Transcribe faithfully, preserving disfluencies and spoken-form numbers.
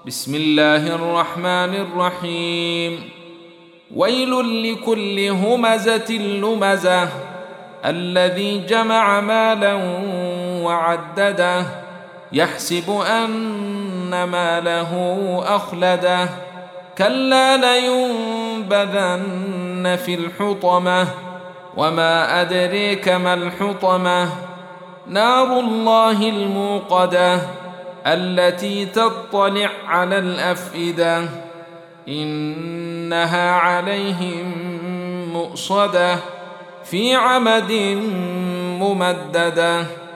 بسم الله الرحمن الرحيم ويل لكل همزة لمزة الذي جمع مالا وعدده يحسب أن ماله أخلده كلا لينبذن في الحطمة وما أدريك ما الحطمة نار الله الموقدة التي تطلع على الأفئدة إنها عليهم مؤصدة في عمد ممددة.